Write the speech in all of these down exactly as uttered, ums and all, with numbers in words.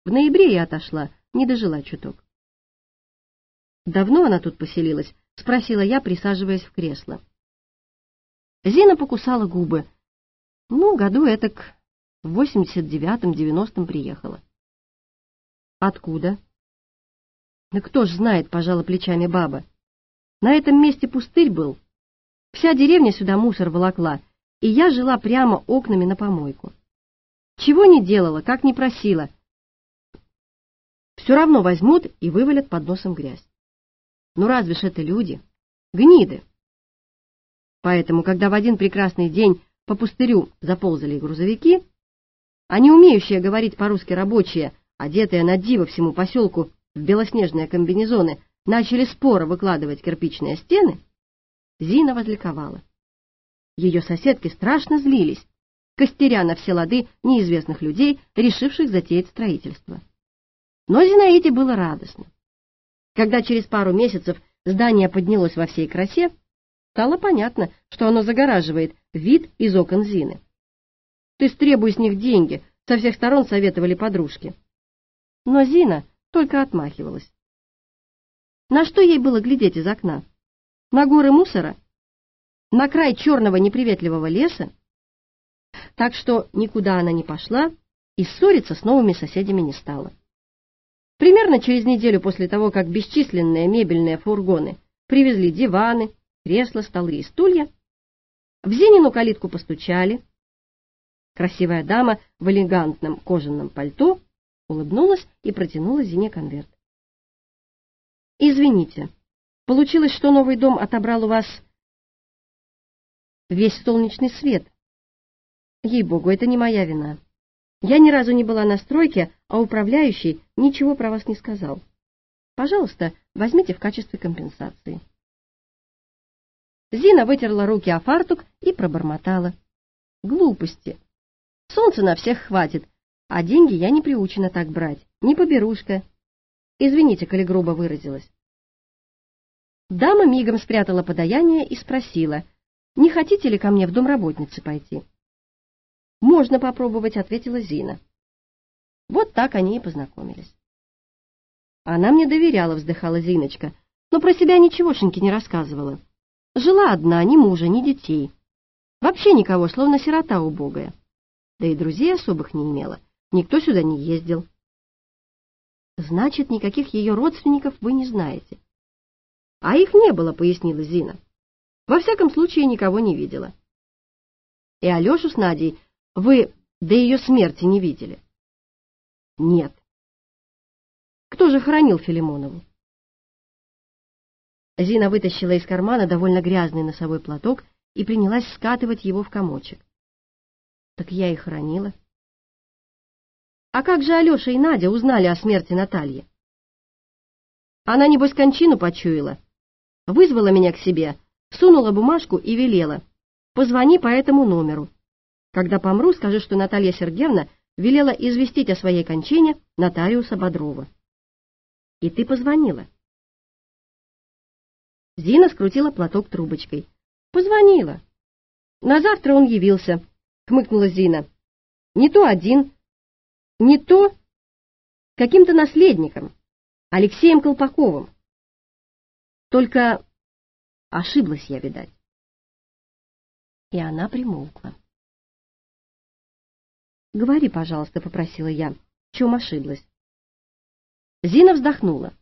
В ноябре я отошла, не дожила чуток. «Давно она тут поселилась?» — спросила я, присаживаясь в кресло. Зина покусала губы. Ну, году этак в восемьдесят девятом-девяностом приехала. Откуда? Да кто ж знает, пожала плечами баба. На этом месте пустырь был. Вся деревня сюда мусор волокла, и я жила прямо окнами на помойку. Чего не делала, как не просила. Все равно возьмут и вывалят под носом грязь. Ну разве ж это люди? Гниды. Поэтому, когда в один прекрасный день по пустырю заползали грузовики, а не умеющие говорить по-русски рабочие, одетые на диво всему поселку в белоснежные комбинезоны, начали споро выкладывать кирпичные стены, Зина возликовала. Ее соседки страшно злились, костеря на все лады неизвестных людей, решивших затеять строительство. Но Зинаиде было радостно. Когда через пару месяцев здание поднялось во всей красе, стало понятно, что оно загораживает вид из окон Зины. «Ты стребуй с них деньги», — со всех сторон советовали подружки. Но Зина только отмахивалась. На что ей было глядеть из окна? На горы мусора? На край черного неприветливого леса? Так что никуда она не пошла и ссориться с новыми соседями не стала. Примерно через неделю после того, как бесчисленные мебельные фургоны привезли диваны, кресла, столы и стулья, в Зинину калитку постучали. Красивая дама в элегантном кожаном пальто улыбнулась и протянула Зине конверт. «Извините, получилось, что новый дом отобрал у вас весь солнечный свет. Ей-богу, это не моя вина. Я ни разу не была на стройке, а управляющий ничего про вас не сказал. Пожалуйста, возьмите в качестве компенсации». Зина вытерла руки о фартук и пробормотала: «Глупости. Солнца на всех хватит, а деньги я не приучена так брать, не поберушка. Извините, коли грубо выразилась». Дама мигом спрятала подаяние и спросила: «Не хотите ли ко мне в домработницы пойти?» «Можно попробовать», — ответила Зина. Вот так они и познакомились. «Она мне доверяла», — вздыхала Зиночка, но про себя ничегошеньки не рассказывала. Жила одна, ни мужа, ни детей. Вообще никого, словно сирота убогая. Да и друзей особых не имела, никто сюда не ездил. «Значит, никаких ее родственников вы не знаете?» «А их не было», — пояснила Зина. «Во всяком случае, никого не видела». «И Алешу с Надей вы до ее смерти не видели?» «Нет». «Кто же хоронил Филимонову?» Зина вытащила из кармана довольно грязный носовой платок и принялась скатывать его в комочек. «Так я и хоронила». «А как же Алеша и Надя узнали о смерти Натальи?» «Она, небось, кончину почуяла. Вызвала меня к себе, сунула бумажку и велела: позвони по этому номеру. Когда помру, скажи, что Наталья Сергеевна велела известить о своей кончине нотариуса Бодрова». «И ты позвонила?» Зина скрутила платок трубочкой. «Позвонила. На завтра он явился», — хмыкнула Зина. «Не то один, не то каким-то наследником, Алексеем Колпаковым. Только ошиблась я, видать». И она примолкла. «Говори, пожалуйста», — попросила я, — «в чем ошиблась?» Зина вздохнула.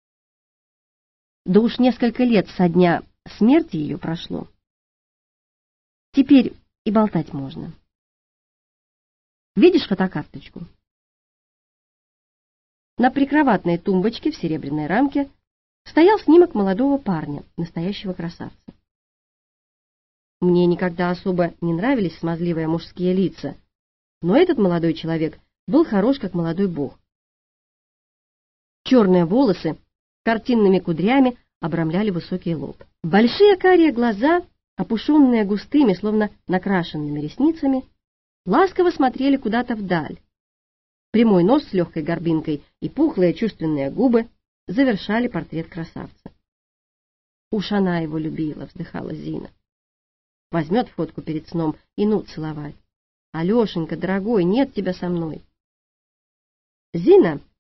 Да уж несколько лет со дня смерти ее прошло. Теперь и болтать можно. Видишь фотокарточку? На прикроватной тумбочке в серебряной рамке стоял снимок молодого парня, настоящего красавца. Мне никогда особо не нравились смазливые мужские лица, но этот молодой человек был хорош, как молодой бог. Черные волосы картинными кудрями обрамляли высокий лоб. Большие карие глаза, опушенные густыми, словно накрашенными ресницами, ласково смотрели куда-то вдаль. Прямой нос с легкой горбинкой и пухлые чувственные губы завершали портрет красавца. «Уж она его любила», — вздыхала Зина. Возьмет фотку перед сном и ну целовать. «Алешенька, дорогой, нет тебя со мной». Зина